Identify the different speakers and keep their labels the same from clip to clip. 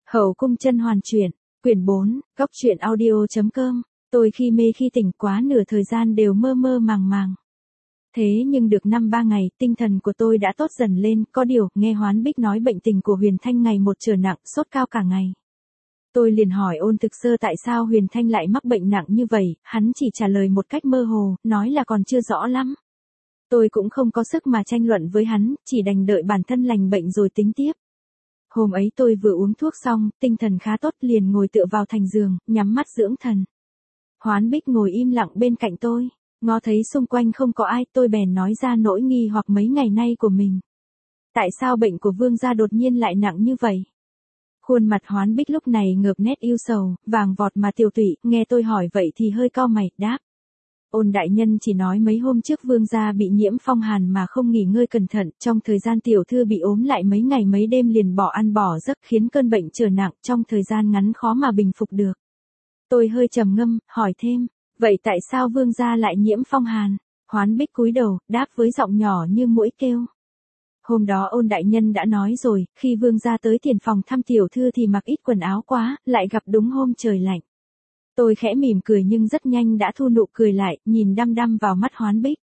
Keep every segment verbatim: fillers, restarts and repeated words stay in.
Speaker 1: Hậu cung甄hoàn truyện, quyển bốn, góc truyện audio.com, tôi khi mê khi tỉnh quá nửa thời gian đều mơ mơ màng màng. Thế nhưng được năm ba ngày, tinh thần của tôi đã tốt dần lên, có điều, nghe Hoán Bích nói bệnh tình của Huyền Thanh ngày một trở nặng, sốt cao cả ngày. Tôi liền hỏi Ôn Thực Sơ tại sao Huyền Thanh lại mắc bệnh nặng như vậy, hắn chỉ trả lời một cách mơ hồ, nói là còn chưa rõ lắm. Tôi cũng không có sức mà tranh luận với hắn, chỉ đành đợi bản thân lành bệnh rồi tính tiếp. Hôm ấy tôi vừa uống thuốc xong, tinh thần khá tốt liền ngồi tựa vào thành giường, nhắm mắt dưỡng thần. Hoán Bích ngồi im lặng bên cạnh tôi, ngó thấy xung quanh không có ai, tôi bèn nói ra nỗi nghi hoặc mấy ngày nay của mình. Tại sao bệnh của Vương gia đột nhiên lại nặng như vậy? Khuôn mặt Hoán Bích lúc này ngợp nét yêu sầu, vàng vọt mà tiều tụy, nghe tôi hỏi vậy thì hơi cau mày, đáp. Ôn đại nhân chỉ nói mấy hôm trước Vương gia bị nhiễm phong hàn mà không nghỉ ngơi cẩn thận, trong thời gian tiểu thư bị ốm lại mấy ngày mấy đêm liền bỏ ăn bỏ giấc khiến cơn bệnh trở nặng, trong thời gian ngắn khó mà bình phục được. Tôi hơi trầm ngâm, hỏi thêm, vậy tại sao Vương gia lại nhiễm phong hàn? Hoán Bích cúi đầu, đáp với giọng nhỏ như muỗi kêu. Hôm đó Ôn đại nhân đã nói rồi, khi Vương gia tới tiền phòng thăm tiểu thư thì mặc ít quần áo quá, lại gặp đúng hôm trời lạnh. Tôi khẽ mỉm cười nhưng rất nhanh đã thu nụ cười lại, nhìn đăm đăm vào mắt Hoán Bích.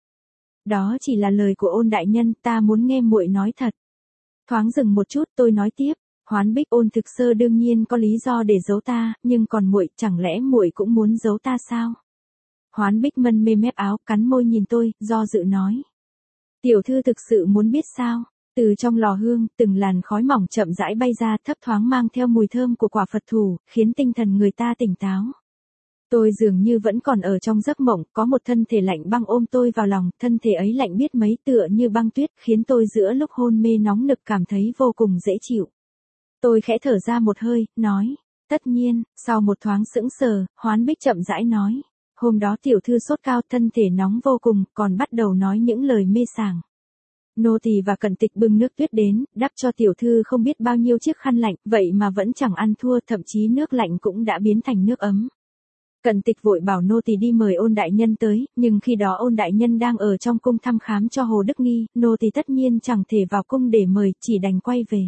Speaker 1: Đó chỉ là lời của Ôn đại nhân, ta muốn nghe muội nói thật. Thoáng dừng một chút, tôi nói tiếp, Hoán Bích, Ôn Thực Sơ đương nhiên có lý do để giấu ta, nhưng còn muội, chẳng lẽ muội cũng muốn giấu ta sao? Hoán Bích mân mê mép áo, cắn môi nhìn tôi, do dự nói. Tiểu thư thực sự muốn biết sao? Từ trong lò hương, từng làn khói mỏng chậm rãi bay ra, thấp thoáng mang theo mùi thơm của quả Phật thủ, khiến tinh thần người ta tỉnh táo. Tôi dường như vẫn còn ở trong giấc mộng, có một thân thể lạnh băng ôm tôi vào lòng, thân thể ấy lạnh biết mấy tựa như băng tuyết, khiến tôi giữa lúc hôn mê nóng nực cảm thấy vô cùng dễ chịu. Tôi khẽ thở ra một hơi, nói, tất nhiên, sau một thoáng sững sờ, Hoán Bích chậm rãi nói, hôm đó tiểu thư sốt cao, thân thể nóng vô cùng, còn bắt đầu nói những lời mê sảng. Nô tỳ và Cẩn Tịch bưng nước tuyết đến, đắp cho tiểu thư không biết bao nhiêu chiếc khăn lạnh, vậy mà vẫn chẳng ăn thua, thậm chí nước lạnh cũng đã biến thành nước ấm. Cẩn Tịch vội bảo nô tỳ đi mời Ôn đại nhân tới, nhưng khi đó Ôn đại nhân đang ở trong cung thăm khám cho Hồ Đức Nghi, nô tỳ tất nhiên chẳng thể vào cung để mời, chỉ đành quay về.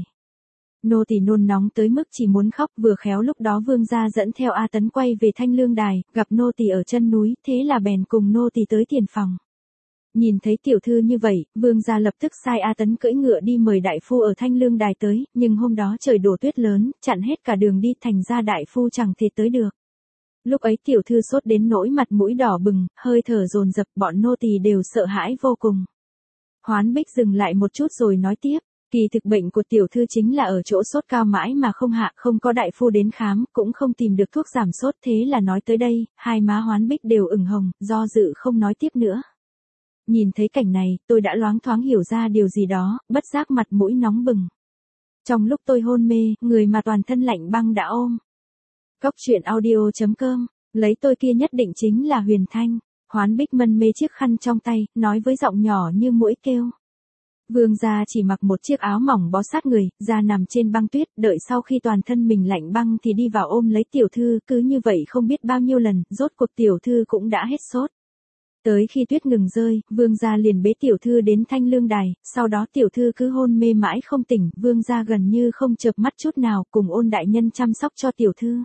Speaker 1: Nô tỳ nôn nóng tới mức chỉ muốn khóc, vừa khéo lúc đó Vương gia dẫn theo A Tấn quay về Thanh Lương Đài, gặp nô tỳ ở chân núi, thế là bèn cùng nô tỳ tới tiền phòng. Nhìn thấy tiểu thư như vậy, Vương gia lập tức sai A Tấn cưỡi ngựa đi mời đại phu ở Thanh Lương Đài tới, nhưng hôm đó trời đổ tuyết lớn, chặn hết cả đường đi, thành ra đại phu chẳng thể tới được. Lúc ấy tiểu thư sốt đến nỗi mặt mũi đỏ bừng, hơi thở dồn dập, bọn nô tỳ đều sợ hãi vô cùng. Hoán Bích dừng lại một chút rồi nói tiếp, kỳ thực bệnh của tiểu thư chính là ở chỗ sốt cao mãi mà không hạ, không có đại phu đến khám, cũng không tìm được thuốc giảm sốt, thế là nói tới đây, hai má Hoán Bích đều ửng hồng, do dự không nói tiếp nữa. Nhìn thấy cảnh này, tôi đã loáng thoáng hiểu ra điều gì đó, bất giác mặt mũi nóng bừng. Trong lúc tôi hôn mê, người mà toàn thân lạnh băng đã ôm. Góc truyện audio.com, lấy tôi kia nhất định chính là Huyền Thanh. Hoán Bích mân mê chiếc khăn trong tay, nói với giọng nhỏ như muỗi kêu. Vương gia chỉ mặc một chiếc áo mỏng bó sát người, ra nằm trên băng tuyết, đợi sau khi toàn thân mình lạnh băng thì đi vào ôm lấy tiểu thư, cứ như vậy không biết bao nhiêu lần, rốt cuộc tiểu thư cũng đã hết sốt. Tới khi tuyết ngừng rơi, Vương gia liền bế tiểu thư đến Thanh Lương Đài, sau đó tiểu thư cứ hôn mê mãi không tỉnh, Vương gia gần như không chợp mắt chút nào, cùng Ôn đại nhân chăm sóc cho tiểu thư.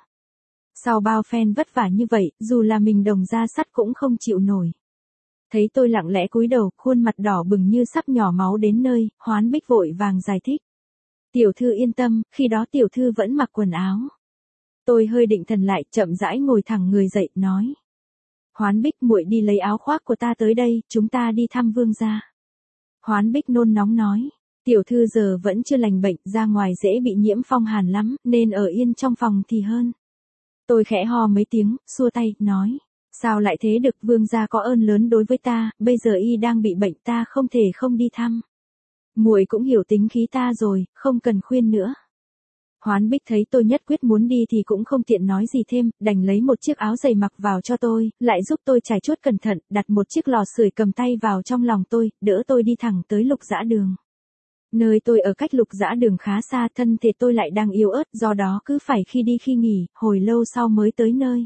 Speaker 1: Sau bao phen vất vả như vậy, dù là mình đồng da sắt cũng không chịu nổi. Thấy tôi lặng lẽ cúi đầu, khuôn mặt đỏ bừng như sắp nhỏ máu đến nơi, Hoán Bích vội vàng giải thích. Tiểu thư yên tâm, khi đó tiểu thư vẫn mặc quần áo. Tôi hơi định thần lại, chậm rãi ngồi thẳng người dậy, nói. Hoán Bích, muội đi lấy áo khoác của ta tới đây, chúng ta đi thăm Vương gia. Hoán Bích nôn nóng nói. Tiểu thư giờ vẫn chưa lành bệnh, ra ngoài dễ bị nhiễm phong hàn lắm, nên ở yên trong phòng thì hơn. Tôi khẽ ho mấy tiếng, xua tay, nói. Sao lại thế được, Vương gia có ơn lớn đối với ta, bây giờ y đang bị bệnh, ta không thể không đi thăm. Muội cũng hiểu tính khí ta rồi, không cần khuyên nữa. Hoán Bích thấy tôi nhất quyết muốn đi thì cũng không tiện nói gì thêm, đành lấy một chiếc áo dày mặc vào cho tôi, lại giúp tôi trải chuốt cẩn thận, đặt một chiếc lò sưởi cầm tay vào trong lòng tôi, đỡ tôi đi thẳng tới Lục Dã Đường. Nơi tôi ở cách Lục Dã Đường khá xa, thân thể tôi lại đang yếu ớt, do đó cứ phải khi đi khi nghỉ, hồi lâu sau mới tới nơi.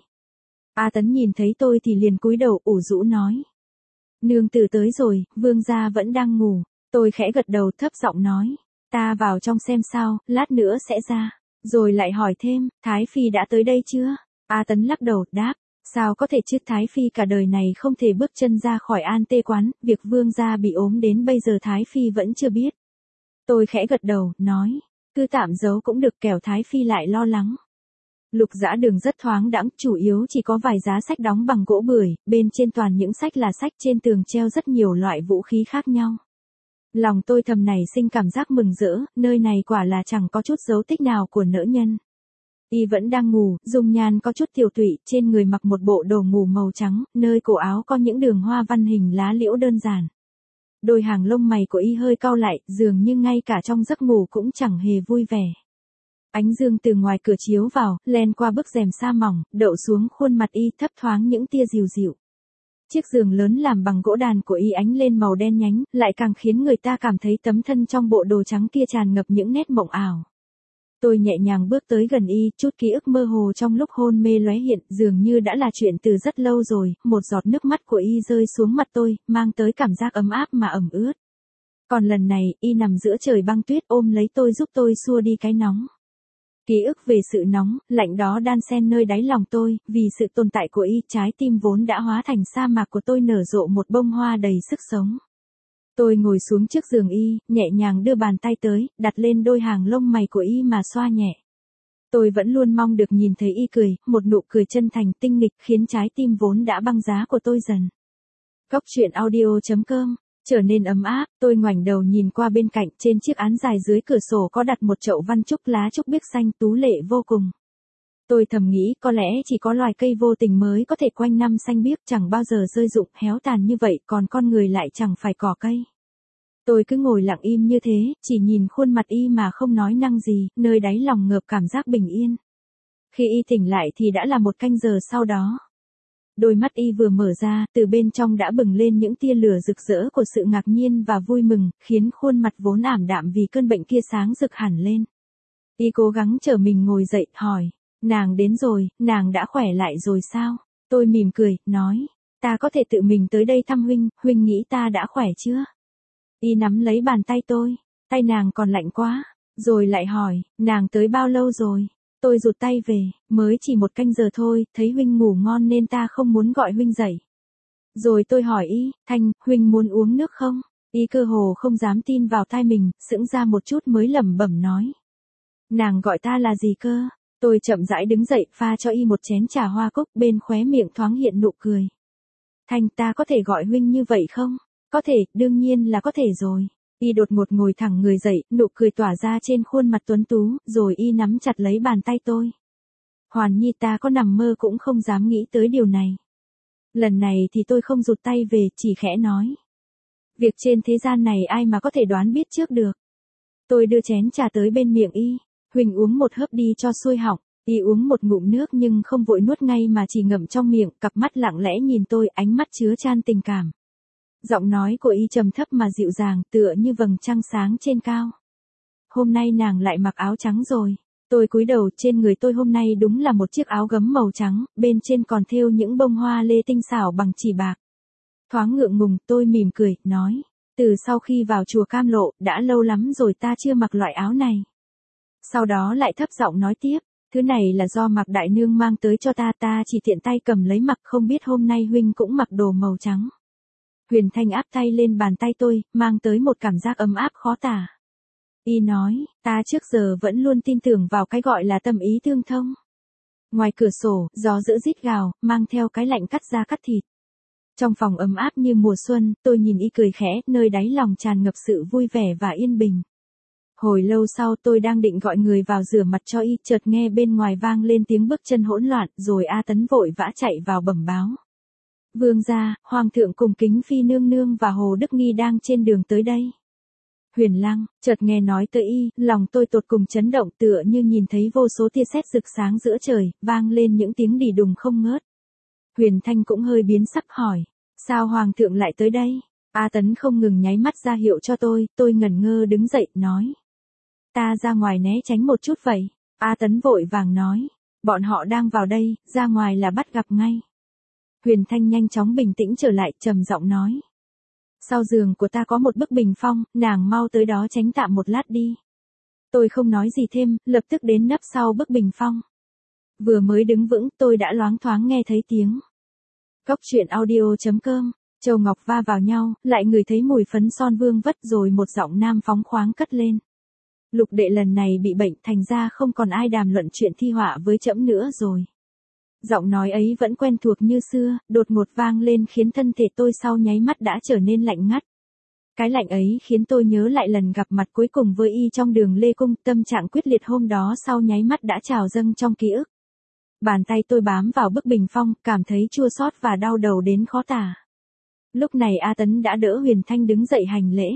Speaker 1: A Tấn nhìn thấy tôi thì liền cúi đầu ủ rũ nói. Nương tử tới rồi, Vương gia vẫn đang ngủ. Tôi khẽ gật đầu thấp giọng nói. Ta vào trong xem sao, lát nữa sẽ ra. Rồi lại hỏi thêm, Thái Phi đã tới đây chưa? A Tấn lắc đầu, đáp, sao có thể chứ, Thái Phi cả đời này không thể bước chân ra khỏi An Tê quán, việc vương gia bị ốm đến bây giờ Thái Phi vẫn chưa biết. Tôi khẽ gật đầu, nói, cứ tạm giấu cũng được, kẻo Thái Phi lại lo lắng. Lục dã đường rất thoáng đãng, chủ yếu chỉ có vài giá sách đóng bằng gỗ bưởi, bên trên toàn những sách là sách, trên tường treo rất nhiều loại vũ khí khác nhau. Lòng tôi thầm nảy sinh cảm giác mừng rỡ, nơi này quả là chẳng có chút dấu tích nào của nữ nhân. Y vẫn đang ngủ, dung nhan có chút tiều tụy, trên người mặc một bộ đồ ngủ màu trắng, nơi cổ áo có những đường hoa văn hình lá liễu đơn giản. Đôi hàng lông mày của Y hơi cau lại, dường như ngay cả trong giấc ngủ cũng chẳng hề vui vẻ. Ánh dương từ ngoài cửa chiếu vào, len qua bức rèm sa mỏng, đậu xuống khuôn mặt Y, thấp thoáng những tia dịu dịu. Chiếc giường lớn làm bằng gỗ đàn của Y ánh lên màu đen nhánh, lại càng khiến người ta cảm thấy tấm thân trong bộ đồ trắng kia tràn ngập những nét mộng ảo. Tôi nhẹ nhàng bước tới gần Y, chút ký ức mơ hồ trong lúc hôn mê lóe hiện, dường như đã là chuyện từ rất lâu rồi, một giọt nước mắt của Y rơi xuống mặt tôi, mang tới cảm giác ấm áp mà ẩm ướt. Còn lần này, Y nằm giữa trời băng tuyết ôm lấy tôi giúp tôi xua đi cái nóng. Ký ức về sự nóng, lạnh đó đan xen nơi đáy lòng tôi, vì sự tồn tại của Y, trái tim vốn đã hóa thành sa mạc của tôi nở rộ một bông hoa đầy sức sống. Tôi ngồi xuống trước giường Y, nhẹ nhàng đưa bàn tay tới, đặt lên đôi hàng lông mày của Y mà xoa nhẹ. Tôi vẫn luôn mong được nhìn thấy Y cười, một nụ cười chân thành tinh nghịch khiến trái tim vốn đã băng giá của tôi dần. Cốc truyện audio chấm com trở nên ấm áp, tôi ngoảnh đầu nhìn qua bên cạnh, trên chiếc án dài dưới cửa sổ có đặt một chậu văn trúc lá trúc biếc xanh tú lệ vô cùng. Tôi thầm nghĩ có lẽ chỉ có loài cây vô tình mới có thể quanh năm xanh biếc, chẳng bao giờ rơi rụng héo tàn như vậy, còn con người lại chẳng phải cỏ cây. Tôi cứ ngồi lặng im như thế, chỉ nhìn khuôn mặt Y mà không nói năng gì, nơi đáy lòng ngợp cảm giác bình yên. Khi Y tỉnh lại thì đã là một canh giờ sau đó. Đôi mắt Y vừa mở ra, từ bên trong đã bừng lên những tia lửa rực rỡ của sự ngạc nhiên và vui mừng, khiến khuôn mặt vốn ảm đạm vì cơn bệnh kia sáng rực hẳn lên. Y cố gắng trở mình ngồi dậy, hỏi, nàng đến rồi, nàng đã khỏe lại rồi sao? Tôi mỉm cười, nói, ta có thể tự mình tới đây thăm huynh, huynh nghĩ ta đã khỏe chưa? Y nắm lấy bàn tay tôi, tay nàng còn lạnh quá, rồi lại hỏi, nàng tới bao lâu rồi? Tôi rụt tay về, mới chỉ một canh giờ thôi, thấy huynh ngủ ngon nên ta không muốn gọi huynh dậy. Rồi tôi hỏi Y, Thanh, huynh muốn uống nước không? Y cơ hồ không dám tin vào tai mình, sững ra một chút mới lẩm bẩm nói. Nàng gọi ta là gì cơ? Tôi chậm rãi đứng dậy, pha cho Y một chén trà hoa cúc, bên khóe miệng thoáng hiện nụ cười. Thanh, ta có thể gọi huynh như vậy không? Có thể, đương nhiên là có thể rồi. Y đột ngột ngồi thẳng người dậy, nụ cười tỏa ra trên khuôn mặt tuấn tú, rồi Y nắm chặt lấy bàn tay tôi. Hoàn Nhi, ta có nằm mơ cũng không dám nghĩ tới điều này. Lần này thì tôi không rụt tay về, chỉ khẽ nói. Việc trên thế gian này ai mà có thể đoán biết trước được. Tôi đưa chén trà tới bên miệng Y, huynh uống một hớp đi cho xuôi họng. Y uống một ngụm nước nhưng không vội nuốt ngay mà chỉ ngậm trong miệng, cặp mắt lặng lẽ nhìn tôi, ánh mắt chứa chan tình cảm. Giọng nói của Y trầm thấp mà dịu dàng, tựa như vầng trăng sáng trên cao. Hôm nay nàng lại mặc áo trắng rồi. Tôi cúi đầu, trên người tôi hôm nay đúng là một chiếc áo gấm màu trắng, bên trên còn thêu những bông hoa lê tinh xảo bằng chỉ bạc. Thoáng ngượng ngùng, tôi mỉm cười, nói, từ sau khi vào chùa Cam Lộ, đã lâu lắm rồi ta chưa mặc loại áo này. Sau đó lại thấp giọng nói tiếp, thứ này là do Mạc Đại Nương mang tới cho ta, ta chỉ tiện tay cầm lấy mặc, không biết hôm nay huynh cũng mặc đồ màu trắng. Huyền Thanh áp tay lên bàn tay tôi, mang tới một cảm giác ấm áp khó tả. Y nói, ta trước giờ vẫn luôn tin tưởng vào cái gọi là tâm ý tương thông. Ngoài cửa sổ, gió dữ rít gào, mang theo cái lạnh cắt da cắt thịt. Trong phòng ấm áp như mùa xuân, tôi nhìn Y cười khẽ, nơi đáy lòng tràn ngập sự vui vẻ và yên bình. Hồi lâu sau tôi đang định gọi người vào rửa mặt cho Y, chợt nghe bên ngoài vang lên tiếng bước chân hỗn loạn, rồi A Tấn vội vã chạy vào bẩm báo. Vương gia, Hoàng thượng cùng Kính Phi nương nương và Hồ Đức Nghi đang trên đường tới đây. Huyền Lăng, chợt nghe nói tới Y, lòng tôi tột cùng chấn động, tựa như nhìn thấy vô số tia sét rực sáng giữa trời, vang lên những tiếng đì đùng không ngớt. Huyền Thanh cũng hơi biến sắc hỏi, sao Hoàng thượng lại tới đây? A Tấn không ngừng nháy mắt ra hiệu cho tôi, tôi ngẩn ngơ đứng dậy, nói. Ta ra ngoài né tránh một chút vậy. A Tấn vội vàng nói, bọn họ đang vào đây, ra ngoài là bắt gặp ngay. Huyền Thanh nhanh chóng bình tĩnh trở lại, trầm giọng nói. Sau giường của ta có một bức bình phong, nàng mau tới đó tránh tạm một lát đi. Tôi không nói gì thêm, lập tức đến nấp sau bức bình phong. Vừa mới đứng vững, tôi đã loáng thoáng nghe thấy tiếng. Cốc truyện audio chấm com, Châu Ngọc va vào nhau, lại ngửi thấy mùi phấn son vương vất rồi một giọng nam phóng khoáng cất lên. Lục đệ lần này bị bệnh thành ra không còn ai đàm luận chuyện thi họa với trẫm nữa rồi. Giọng nói ấy vẫn quen thuộc như xưa, đột ngột vang lên khiến thân thể tôi sau nháy mắt đã trở nên lạnh ngắt. Cái lạnh ấy khiến tôi nhớ lại lần gặp mặt cuối cùng với y trong đường Lê Cung, tâm trạng quyết liệt hôm đó sau nháy mắt đã trào dâng trong ký ức. Bàn tay tôi bám vào bức bình phong, cảm thấy chua xót và đau đầu đến khó tả. Lúc này A Tấn đã đỡ Huyền Thanh đứng dậy hành lễ.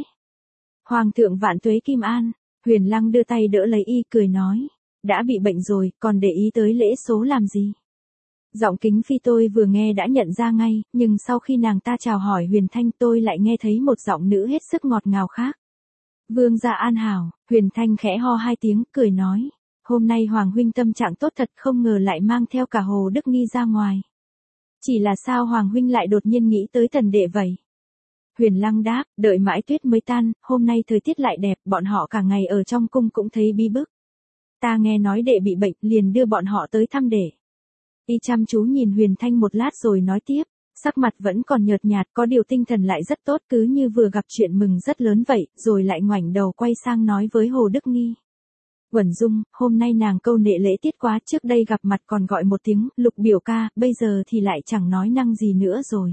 Speaker 1: Hoàng thượng vạn tuế kim an, Huyền Lăng đưa tay đỡ lấy y cười nói, đã bị bệnh rồi, còn để ý tới lễ số làm gì? Giọng Kính Phi tôi vừa nghe đã nhận ra ngay, nhưng sau khi nàng ta chào hỏi Huyền Thanh tôi lại nghe thấy một giọng nữ hết sức ngọt ngào khác. Vương gia an hảo, Huyền Thanh khẽ ho hai tiếng, cười nói, hôm nay Hoàng huynh tâm trạng tốt thật, không ngờ lại mang theo cả Hồ Đức Nghi ra ngoài. Chỉ là sao Hoàng huynh lại đột nhiên nghĩ tới Tần đệ vậy? Huyền Lăng đáp, đợi mãi tuyết mới tan, hôm nay thời tiết lại đẹp, bọn họ cả ngày ở trong cung cũng thấy bi bức. Ta nghe nói đệ bị bệnh, liền đưa bọn họ tới thăm đệ. Y chăm chú nhìn Huyền Thanh một lát rồi nói tiếp, sắc mặt vẫn còn nhợt nhạt, có điều tinh thần lại rất tốt, cứ như vừa gặp chuyện mừng rất lớn vậy, rồi lại ngoảnh đầu quay sang nói với Hồ Đức Nghi. Uẩn Dung, hôm nay nàng câu nệ lễ tiết quá, trước đây gặp mặt còn gọi một tiếng, Lục biểu ca, bây giờ thì lại chẳng nói năng gì nữa rồi.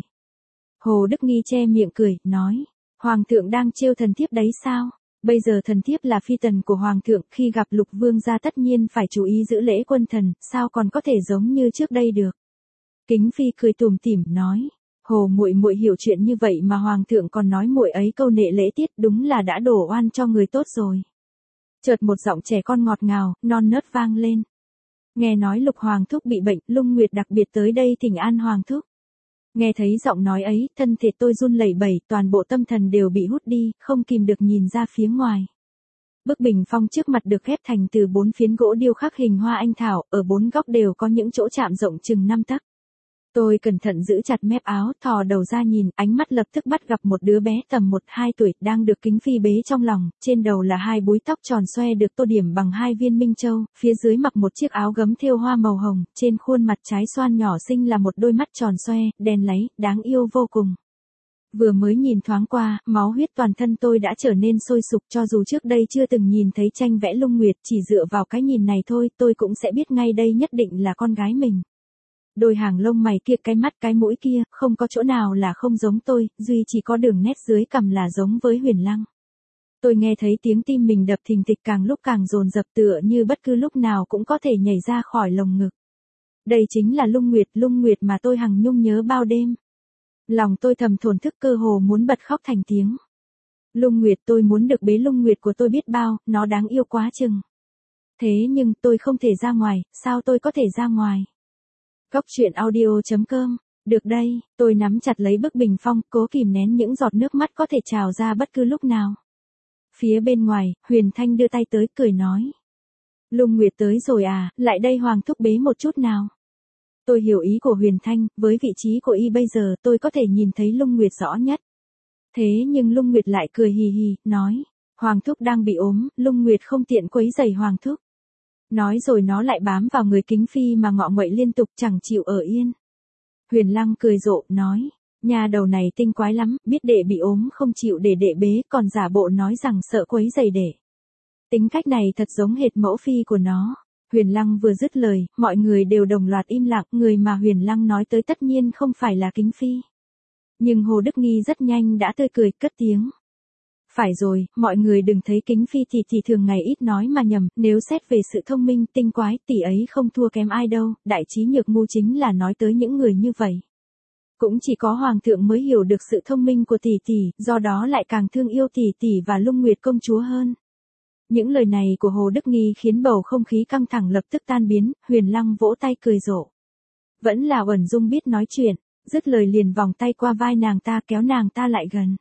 Speaker 1: Hồ Đức Nghi che miệng cười, nói, Hoàng thượng đang trêu thần thiếp đấy sao? Bây giờ thần thiếp là phi tần của Hoàng thượng, khi gặp Lục vương gia tất nhiên phải chú ý giữ lễ quân thần, sao còn có thể giống như trước đây được? Kính Phi cười tủm tỉm nói, Hồ muội muội hiểu chuyện như vậy mà Hoàng thượng còn nói muội ấy câu nệ lễ tiết, đúng là đã đổ oan cho người tốt rồi. Chợt một giọng trẻ con ngọt ngào, non nớt vang lên. Nghe nói Lục Hoàng thúc bị bệnh, Lung Nguyệt đặc biệt tới đây thỉnh an Hoàng thúc. Nghe thấy giọng nói ấy, thân thể tôi run lẩy bẩy, toàn bộ tâm thần đều bị hút đi, không kìm được nhìn ra phía ngoài. Bức bình phong trước mặt được ghép thành từ bốn phiến gỗ điêu khắc hình hoa anh thảo, ở bốn góc đều có những chỗ chạm rộng chừng năm tấc. Tôi cẩn thận giữ chặt mép áo, thò đầu ra nhìn, ánh mắt lập tức bắt gặp một đứa bé tầm một hai tuổi đang được Kính Phi bế trong lòng, trên đầu là hai búi tóc tròn xoe được tô điểm bằng hai viên minh châu, phía dưới mặc một chiếc áo gấm thêu hoa màu hồng, trên khuôn mặt trái xoan nhỏ xinh là một đôi mắt tròn xoe, đen láy, đáng yêu vô cùng. Vừa mới nhìn thoáng qua, máu huyết toàn thân tôi đã trở nên sôi sục, cho dù trước đây chưa từng nhìn thấy tranh vẽ Lung Nguyệt, chỉ dựa vào cái nhìn này thôi, tôi cũng sẽ biết ngay đây nhất định là con gái mình. Đôi hàng lông mày kia, cái mắt cái mũi kia, không có chỗ nào là không giống tôi, duy chỉ có đường nét dưới cằm là giống với Huyền Lăng. Tôi nghe thấy tiếng tim mình đập thình thịch càng lúc càng dồn dập, tựa như bất cứ lúc nào cũng có thể nhảy ra khỏi lồng ngực. Đây chính là Lung Nguyệt, Lung Nguyệt mà tôi hằng nhung nhớ bao đêm. Lòng tôi thầm thổn thức, cơ hồ muốn bật khóc thành tiếng. Lung Nguyệt, tôi muốn được bế Lung Nguyệt của tôi biết bao, nó đáng yêu quá chừng. Thế nhưng tôi không thể ra ngoài, sao tôi có thể ra ngoài? Cốc truyện audio chấm com, được đây, tôi nắm chặt lấy bức bình phong, cố kìm nén những giọt nước mắt có thể trào ra bất cứ lúc nào. Phía bên ngoài, Huyền Thanh đưa tay tới, cười nói. Lung Nguyệt tới rồi à, lại đây Hoàng thúc bế một chút nào. Tôi hiểu ý của Huyền Thanh, với vị trí của y bây giờ tôi có thể nhìn thấy Lung Nguyệt rõ nhất. Thế nhưng Lung Nguyệt lại cười hì hì, nói, Hoàng thúc đang bị ốm, Lung Nguyệt không tiện quấy rầy Hoàng thúc. Nói rồi nó lại bám vào người Kính Phi mà ngọ nguậy liên tục, chẳng chịu ở yên. Huyền Lăng cười rộ, nói, nhà đầu này tinh quái lắm, biết đệ bị ốm không chịu để đệ bế, còn giả bộ nói rằng sợ quấy rầy đệ. Tính cách này thật giống hệt mẫu phi của nó. Huyền Lăng vừa dứt lời, mọi người đều đồng loạt im lặng, người mà Huyền Lăng nói tới tất nhiên không phải là Kính Phi. Nhưng Hồ Đức Nghi rất nhanh đã tươi cười, cất tiếng. Phải rồi, mọi người đừng thấy Kính Phi thì thì thường ngày ít nói mà nhầm, nếu xét về sự thông minh, tinh quái, tỷ ấy không thua kém ai đâu, đại trí nhược ngu chính là nói tới những người như vậy. Cũng chỉ có Hoàng thượng mới hiểu được sự thông minh của tỷ tỷ, do đó lại càng thương yêu tỷ tỷ và Lung Nguyệt công chúa hơn. Những lời này của Hồ Đức Nghi khiến bầu không khí căng thẳng lập tức tan biến, Huyền Lăng vỗ tay cười rộ. Vẫn là Uẩn Dung biết nói chuyện, dứt lời liền vòng tay qua vai nàng ta kéo nàng ta lại gần.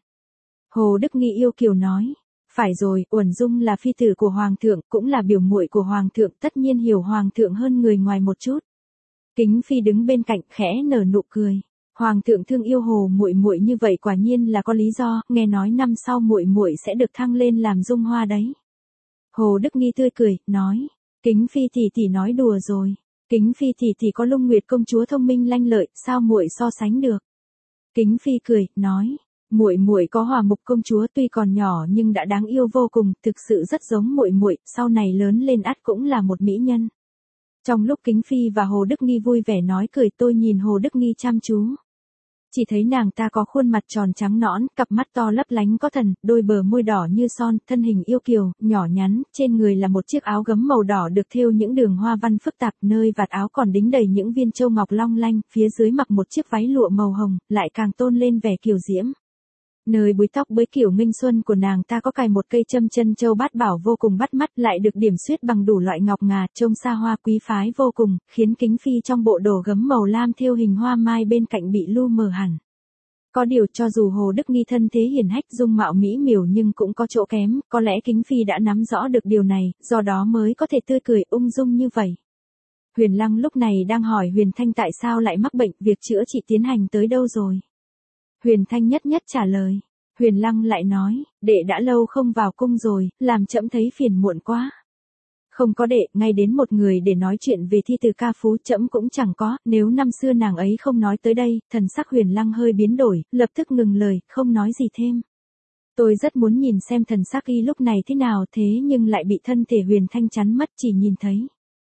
Speaker 1: Hồ Đức Nghi yêu kiều nói, phải rồi, Uẩn Dung là phi tử của Hoàng thượng, cũng là biểu muội của Hoàng thượng, tất nhiên hiểu Hoàng thượng hơn người ngoài một chút. Kính Phi đứng bên cạnh khẽ nở nụ cười. Hoàng thượng thương yêu Hồ muội muội như vậy quả nhiên là có lý do, nghe nói năm sau muội muội sẽ được thăng lên làm Dung Hoa đấy. Hồ Đức Nghi tươi cười, nói, Kính Phi tỷ tỷ nói đùa rồi. Kính Phi tỷ tỷ có Lung Nguyệt công chúa thông minh lanh lợi, sao muội so sánh được? Kính Phi cười, nói, muội muội có Hòa Mục công chúa tuy còn nhỏ nhưng đã đáng yêu vô cùng, thực sự rất giống muội muội, sau này lớn lên ắt cũng là một mỹ nhân. Trong lúc Kính Phi và Hồ Đức Nghi vui vẻ nói cười, tôi nhìn Hồ Đức Nghi chăm chú. Chỉ thấy nàng ta có khuôn mặt tròn trắng nõn, cặp mắt to lấp lánh có thần, đôi bờ môi đỏ như son, thân hình yêu kiều, nhỏ nhắn, trên người là một chiếc áo gấm màu đỏ được thêu những đường hoa văn phức tạp, nơi vạt áo còn đính đầy những viên châu ngọc long lanh, phía dưới mặc một chiếc váy lụa màu hồng, lại càng tôn lên vẻ kiều diễm. Nơi búi tóc bới kiểu nghênh xuân của nàng ta có cài một cây châm chân châu bát bảo vô cùng bắt mắt, lại được điểm xuyết bằng đủ loại ngọc ngà, trông xa hoa quý phái vô cùng, khiến Kính Phi trong bộ đồ gấm màu lam thêu hình hoa mai bên cạnh bị lu mờ hẳn. Có điều cho dù Hồ Đức Nghi thân thế hiển hách dung mạo mỹ miều nhưng cũng có chỗ kém, có lẽ Kính Phi đã nắm rõ được điều này, do đó mới có thể tươi cười ung dung như vậy. Huyền Lăng lúc này đang hỏi Huyền Thanh tại sao lại mắc bệnh, việc chữa trị tiến hành tới đâu rồi. Huyền Thanh nhất nhất trả lời. Huyền Lăng lại nói, đệ đã lâu không vào cung rồi, làm trẫm thấy phiền muộn quá. Không có đệ, ngay đến một người để nói chuyện về thi từ ca phú trẫm cũng chẳng có, nếu năm xưa nàng ấy không nói tới đây, thần sắc Huyền Lăng hơi biến đổi, lập tức ngừng lời, không nói gì thêm. Tôi rất muốn nhìn xem thần sắc y lúc này thế nào thế nhưng lại bị thân thể Huyền Thanh chắn mất chỉ nhìn thấy.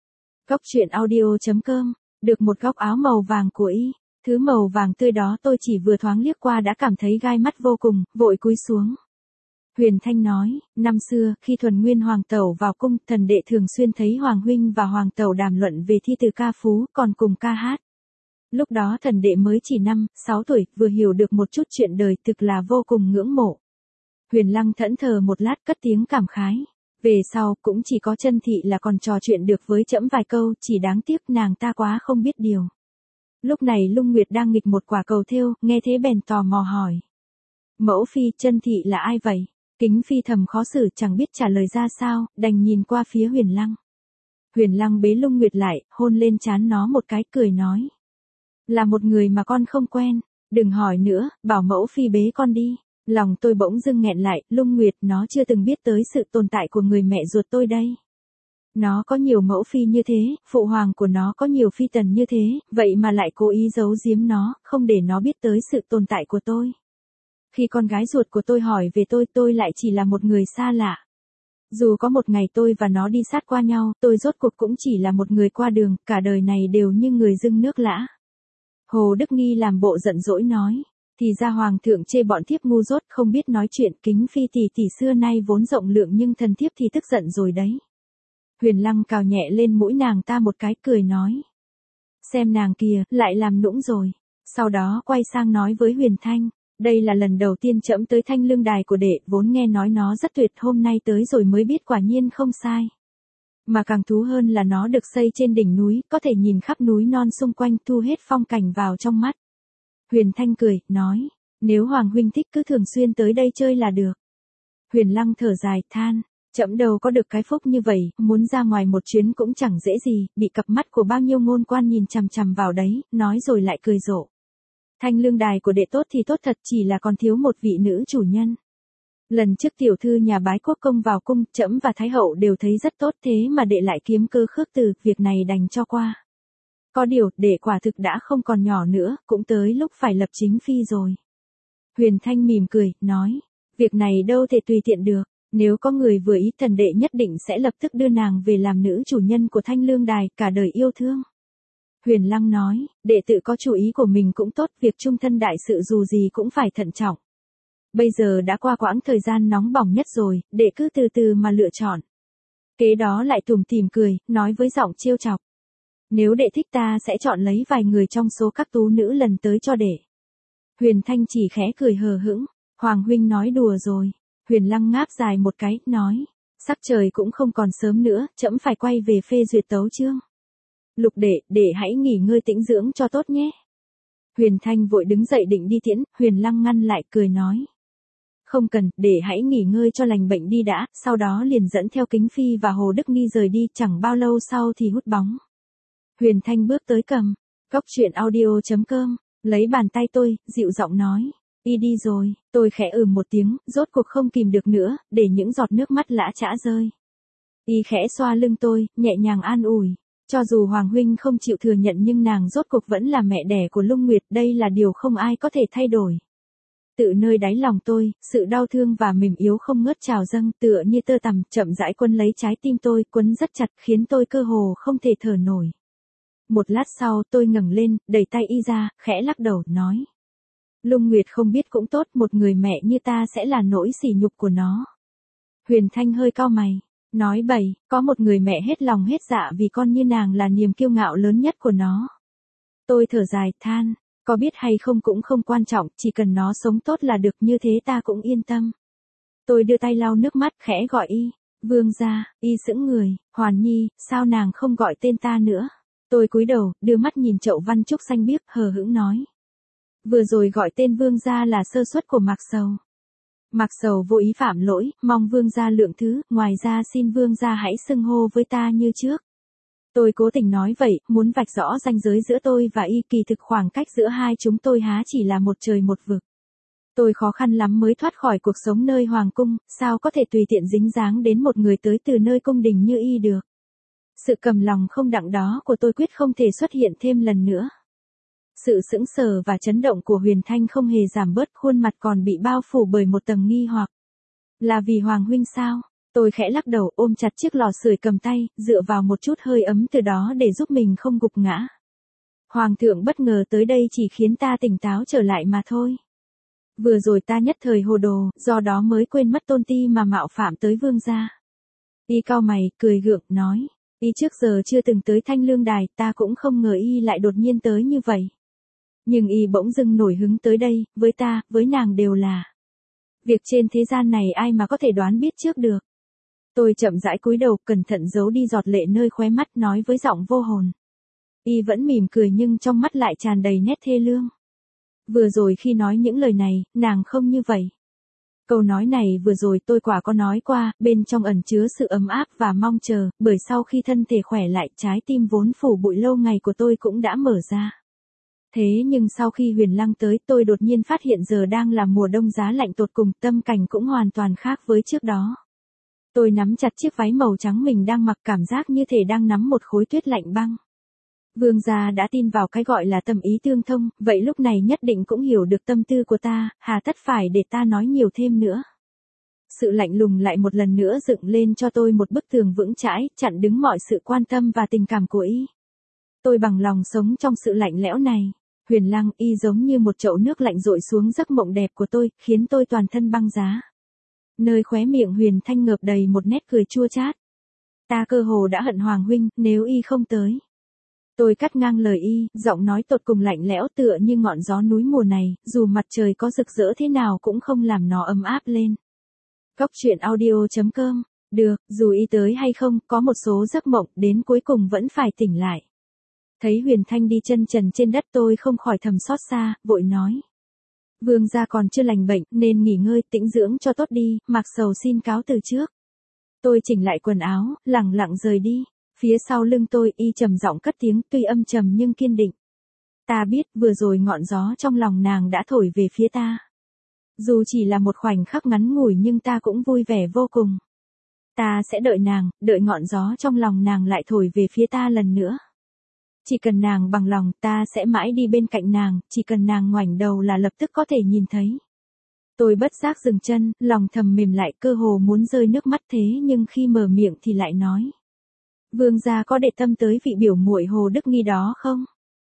Speaker 1: Góc truyện audio chấm com, được một góc áo màu vàng của y. Thứ màu vàng tươi đó tôi chỉ vừa thoáng liếc qua đã cảm thấy gai mắt vô cùng, vội cúi xuống. Huyền Thanh nói, năm xưa, khi Thuần Nguyên Hoàng Tẩu vào cung, thần đệ thường xuyên thấy Hoàng Huynh và Hoàng Tẩu đàm luận về thi từ ca phú, còn cùng ca hát. Lúc đó thần đệ mới chỉ năm, sáu tuổi, vừa hiểu được một chút chuyện đời, thực là vô cùng ngưỡng mộ. Huyền Lăng thẫn thờ một lát cất tiếng cảm khái. Về sau, cũng chỉ có Chân Thị là còn trò chuyện được với trẫm vài câu, chỉ đáng tiếc nàng ta quá không biết điều. Lúc này Lung Nguyệt đang nghịch một quả cầu thêu, nghe thế bèn tò mò hỏi. Mẫu phi, Chân Thị là ai vậy? Kính Phi thầm khó xử chẳng biết trả lời ra sao, đành nhìn qua phía Huyền Lăng. Huyền Lăng bế Lung Nguyệt lại, hôn lên trán nó một cái cười nói. Là một người mà con không quen, đừng hỏi nữa, bảo mẫu phi bế con đi. Lòng tôi bỗng dưng nghẹn lại, Lung Nguyệt nó chưa từng biết tới sự tồn tại của người mẹ ruột tôi đây. Nó có nhiều mẫu phi như thế, phụ hoàng của nó có nhiều phi tần như thế, vậy mà lại cố ý giấu giếm nó, không để nó biết tới sự tồn tại của tôi. Khi con gái ruột của tôi hỏi về tôi, tôi lại chỉ là một người xa lạ. Dù có một ngày tôi và nó đi sát qua nhau, tôi rốt cuộc cũng chỉ là một người qua đường, cả đời này đều như người dưng nước lã. Hồ Đức Nghi làm bộ giận dỗi nói, thì ra hoàng thượng chê bọn thiếp ngu dốt không biết nói chuyện, Kính Phi tỷ tỷ xưa nay vốn rộng lượng nhưng thần thiếp thì tức giận rồi đấy. Huyền Lăng cào nhẹ lên mũi nàng ta một cái cười nói. Xem nàng kìa, lại làm nũng rồi. Sau đó quay sang nói với Huyền Thanh, đây là lần đầu tiên trẫm tới Thanh Lương đài của đệ, vốn nghe nói nó rất tuyệt, hôm nay tới rồi mới biết quả nhiên không sai. Mà càng thú hơn là nó được xây trên đỉnh núi, có thể nhìn khắp núi non xung quanh, thu hết phong cảnh vào trong mắt. Huyền Thanh cười, nói, nếu Hoàng huynh thích cứ thường xuyên tới đây chơi là được. Huyền Lăng thở dài, than, trẫm đâu có được cái phúc như vậy, muốn ra ngoài một chuyến cũng chẳng dễ gì, bị cặp mắt của bao nhiêu ngôn quan nhìn chằm chằm vào đấy, nói rồi lại cười rộ. Thanh Lương đài của đệ tốt thì tốt thật, chỉ là còn thiếu một vị nữ chủ nhân. Lần trước tiểu thư nhà Bái Quốc công vào cung, trẫm và Thái hậu đều thấy rất tốt, thế mà đệ lại kiếm cơ khước từ, việc này đành cho qua. Có điều, đệ quả thực đã không còn nhỏ nữa, cũng tới lúc phải lập chính phi rồi. Huyền Thanh mỉm cười, nói, việc này đâu thể tùy tiện được, nếu có người vừa ý thần đệ nhất định sẽ lập tức đưa nàng về làm nữ chủ nhân của Thanh Lương đài, cả đời yêu thương. Huyền Lăng nói, đệ tự có chủ ý của mình cũng tốt, việc chung thân đại sự dù gì cũng phải thận trọng. Bây giờ đã qua quãng thời gian nóng bỏng nhất rồi, đệ cứ từ từ mà lựa chọn. Kế đó lại tủm tỉm cười, nói với giọng trêu chọc. Nếu đệ thích ta sẽ chọn lấy vài người trong số các tú nữ lần tới cho đệ. Huyền Thanh chỉ khẽ cười hờ hững, Hoàng huynh nói đùa rồi. Huyền Lăng ngáp dài một cái, nói, sắc trời cũng không còn sớm nữa, trẫm phải quay về phê duyệt tấu chương. Lục đệ, đệ hãy nghỉ ngơi tĩnh dưỡng cho tốt nhé. Huyền Thanh vội đứng dậy định đi tiễn, Huyền Lăng ngăn lại cười nói. Không cần, để hãy nghỉ ngơi cho lành bệnh đi đã, sau đó liền dẫn theo Kính Phi và Hồ Đức Nghi rời đi, chẳng bao lâu sau thì hút bóng. Huyền Thanh bước tới cầm, góc truyện audio chấm com, lấy bàn tay tôi, dịu giọng nói, đi đi rồi, tôi khẽ ừ một tiếng, rốt cuộc không kìm được nữa, để những giọt nước mắt lã chã rơi. Y khẽ xoa lưng tôi, nhẹ nhàng an ủi. Cho dù Hoàng huynh không chịu thừa nhận nhưng nàng rốt cuộc vẫn là mẹ đẻ của Lung Nguyệt, đây là điều không ai có thể thay đổi. Tự nơi đáy lòng tôi, sự đau thương và mềm yếu không ngớt trào dâng, tựa như tơ tằm, chậm rãi quấn lấy trái tim tôi, quấn rất chặt, khiến tôi cơ hồ không thể thở nổi. Một lát sau, tôi ngẩng lên, đẩy tay Y ra, khẽ lắc đầu, nói. Lung Nguyệt không biết cũng tốt, một người mẹ như ta sẽ là nỗi sỉ nhục của nó. Huyền Thanh hơi cau mày, nói bậy, có một người mẹ hết lòng hết dạ vì con như nàng là niềm kiêu ngạo lớn nhất của nó. Tôi thở dài, than. Có biết hay không cũng không quan trọng, chỉ cần nó sống tốt là được, như thế ta cũng yên tâm. Tôi đưa tay lau nước mắt, khẽ gọi Y. Vương gia. Y sững người. Hoàn Nhi, sao nàng không gọi tên ta nữa? Tôi cúi đầu, đưa mắt nhìn chậu văn trúc xanh biếc, hờ hững nói. Vừa rồi gọi tên vương gia là sơ suất của Mạc Sầu. Mạc Sầu vô ý phạm lỗi, mong vương gia lượng thứ, ngoài ra xin vương gia hãy xưng hô với ta như trước. Tôi cố tình nói vậy, muốn vạch rõ ranh giới giữa tôi và Y, kỳ thực khoảng cách giữa hai chúng tôi há chỉ là một trời một vực. Tôi khó khăn lắm mới thoát khỏi cuộc sống nơi hoàng cung, sao có thể tùy tiện dính dáng đến một người tới từ nơi cung đình như Y được. Sự cầm lòng không đặng đó của tôi quyết không thể xuất hiện thêm lần nữa. Sự sững sờ và chấn động của Huyền Thanh không hề giảm bớt, khuôn mặt còn bị bao phủ bởi một tầng nghi hoặc. Là vì Hoàng huynh sao? Tôi khẽ lắc đầu, ôm chặt chiếc lò sưởi cầm tay, dựa vào một chút hơi ấm từ đó để giúp mình không gục ngã. Hoàng thượng bất ngờ tới đây chỉ khiến ta tỉnh táo trở lại mà thôi. Vừa rồi ta nhất thời hồ đồ, do đó mới quên mất tôn ti mà mạo phạm tới vương gia. Y cau mày, cười gượng, nói. Y trước giờ chưa từng tới Thanh Lương Đài, ta cũng không ngờ Y lại đột nhiên tới như vậy. Nhưng Y bỗng dưng nổi hứng tới đây, với ta, với nàng đều là. Việc trên thế gian này ai mà có thể đoán biết trước được. Tôi chậm rãi cúi đầu, cẩn thận giấu đi giọt lệ nơi khóe mắt, nói với giọng vô hồn. Y vẫn mỉm cười nhưng trong mắt lại tràn đầy nét thê lương. Vừa rồi khi nói những lời này, nàng không như vậy. Câu nói này vừa rồi tôi quả có nói qua, bên trong ẩn chứa sự ấm áp và mong chờ, bởi sau khi thân thể khỏe lại, trái tim vốn phủ bụi lâu ngày của tôi cũng đã mở ra. Thế nhưng sau khi Huyền Lăng tới, tôi đột nhiên phát hiện giờ đang là mùa đông giá lạnh tột cùng, tâm cảnh cũng hoàn toàn khác với trước đó. Tôi nắm chặt chiếc váy màu trắng mình đang mặc, cảm giác như thể đang nắm một khối tuyết lạnh băng. Vương gia đã tin vào cái gọi là tâm ý tương thông, vậy lúc này nhất định cũng hiểu được tâm tư của ta, hà tất phải để ta nói nhiều thêm nữa. Sự lạnh lùng lại một lần nữa dựng lên cho tôi một bức tường vững chãi, chặn đứng mọi sự quan tâm và tình cảm của Y. Tôi bằng lòng sống trong sự lạnh lẽo này. Huyền Lăng, Y giống như một chậu nước lạnh dội xuống giấc mộng đẹp của tôi, khiến tôi toàn thân băng giá. Nơi khóe miệng Huyền Thanh ngợp đầy một nét cười chua chát. Ta cơ hồ đã hận Hoàng huynh, nếu Y không tới. Tôi cắt ngang lời Y, giọng nói tột cùng lạnh lẽo tựa như ngọn gió núi mùa này, dù mặt trời có rực rỡ thế nào cũng không làm nó ấm áp lên. Góc truyện audio chấm com. Được, dù Y tới hay không, có một số giấc mộng đến cuối cùng vẫn phải tỉnh lại. Thấy Huyền Thanh đi chân trần trên đất, tôi không khỏi thầm xót xa, vội nói. Vương gia còn chưa lành bệnh, nên nghỉ ngơi, tĩnh dưỡng cho tốt đi, Mạc Sầu xin cáo từ trước. Tôi chỉnh lại quần áo, lẳng lặng rời đi. Phía sau lưng tôi, Y trầm giọng cất tiếng, tuy âm trầm nhưng kiên định. Ta biết, vừa rồi ngọn gió trong lòng nàng đã thổi về phía ta. Dù chỉ là một khoảnh khắc ngắn ngủi nhưng ta cũng vui vẻ vô cùng. Ta sẽ đợi nàng, đợi ngọn gió trong lòng nàng lại thổi về phía ta lần nữa. Chỉ cần nàng bằng lòng, ta sẽ mãi đi bên cạnh nàng, chỉ cần nàng ngoảnh đầu là lập tức có thể nhìn thấy. Tôi bất giác dừng chân, lòng thầm mềm lại, cơ hồ muốn rơi nước mắt, thế nhưng khi mở miệng thì lại nói. Vương gia có để tâm tới vị biểu muội Hồ Đức Nghi đó không?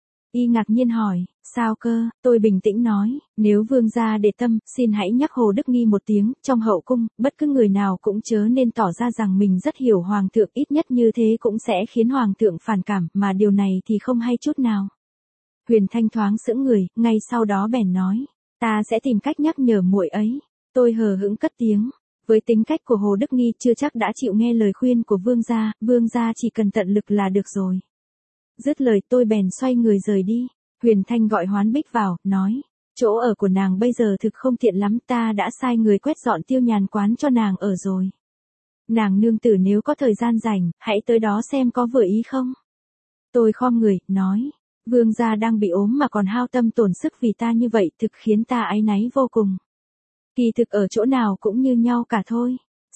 Speaker 1: Y ngạc nhiên hỏi, sao cơ? Tôi bình tĩnh nói, nếu vương gia để tâm, xin hãy nhắc Hồ Đức Nghi một tiếng, trong hậu cung, bất cứ người nào cũng chớ nên tỏ ra rằng mình rất hiểu hoàng thượng, ít nhất như thế cũng sẽ khiến hoàng thượng phản cảm, mà điều này thì không hay chút nào. Huyền Thanh thoáng sững người, ngay sau đó bèn nói, ta sẽ tìm cách nhắc nhở muội ấy. Tôi hờ hững cất tiếng. Với tính cách của Hồ Đức Nghi chưa chắc đã chịu nghe lời khuyên của vương gia, vương gia chỉ cần tận lực là được rồi. Dứt lời tôi bèn xoay người rời đi. Huyền Thanh gọi Hoán Bích vào, nói, chỗ ở của nàng bây giờ thực không tiện lắm, ta đã sai người quét dọn Tiêu Nhàn quán cho nàng ở rồi. Nàng nương tử nếu có thời gian rảnh, hãy tới đó xem có vừa ý không. Tôi khom người, nói, vương gia đang bị ốm mà còn hao tâm tổn sức vì ta như vậy, thực khiến ta áy náy vô cùng. Kỳ thực ở chỗ nào cũng như nhau cả thôi.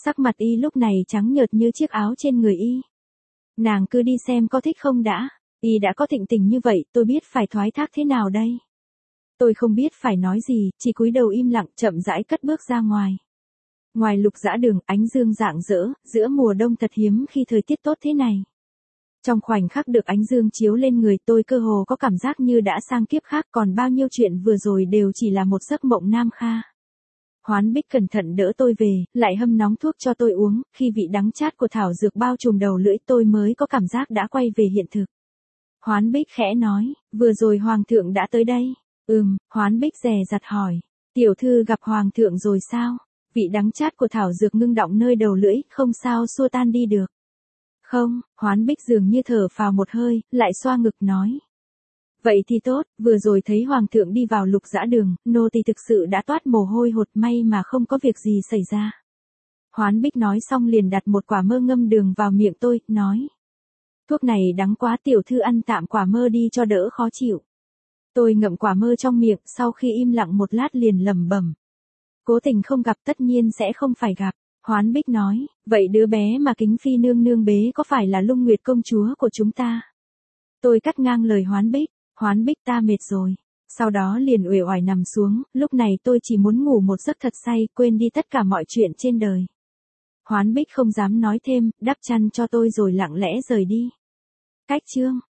Speaker 1: Sắc mặt y lúc này trắng nhợt như chiếc áo trên người y. Nàng cứ đi xem có thích không đã. Y đã có thịnh tình như vậy, tôi biết phải thoái thác thế nào đây? Tôi không biết phải nói gì, chỉ cúi đầu im lặng chậm rãi cất bước ra ngoài. Ngoài Lục Dã Đường, ánh dương rạng rỡ, giữa mùa đông thật hiếm khi thời tiết tốt thế này. Trong khoảnh khắc được ánh dương chiếu lên người tôi cơ hồ có cảm giác như đã sang kiếp khác, còn bao nhiêu chuyện vừa rồi đều chỉ là một giấc mộng nam kha. Hoán Bích cẩn thận đỡ tôi về, lại hâm nóng thuốc cho tôi uống, khi vị đắng chát của thảo dược bao trùm đầu lưỡi tôi mới có cảm giác đã quay về hiện thực. Hoán Bích khẽ nói, vừa rồi Hoàng thượng đã tới đây. Ừm, Hoán Bích dè dặt hỏi, tiểu thư gặp Hoàng thượng rồi sao? Vị đắng chát của thảo dược ngưng đọng nơi đầu lưỡi, không sao xua tan đi được. Không, Hoán Bích dường như thở phào một hơi, lại xoa ngực nói. Vậy thì tốt, vừa rồi thấy Hoàng thượng đi vào Lục Dã Đường, nô tỳ thực sự đã toát mồ hôi hột, may mà không có việc gì xảy ra. Hoán Bích nói xong liền đặt một quả mơ ngâm đường vào miệng tôi, nói. Thuốc này đắng quá, tiểu thư ăn tạm quả mơ đi cho đỡ khó chịu. Tôi ngậm quả mơ trong miệng, sau khi im lặng một lát liền lẩm bẩm. Cố tình không gặp tất nhiên sẽ không phải gặp. Hoán Bích nói, vậy đứa bé mà Kính Phi nương nương bế có phải là Lung Nguyệt công chúa của chúng ta? Tôi cắt ngang lời Hoán Bích, Hoán Bích ta mệt rồi. Sau đó liền uể oải nằm xuống, lúc này tôi chỉ muốn ngủ một giấc thật say, quên đi tất cả mọi chuyện trên đời. Hoán Bích không dám nói thêm, đắp chăn cho tôi rồi lặng lẽ rời đi. Cách chương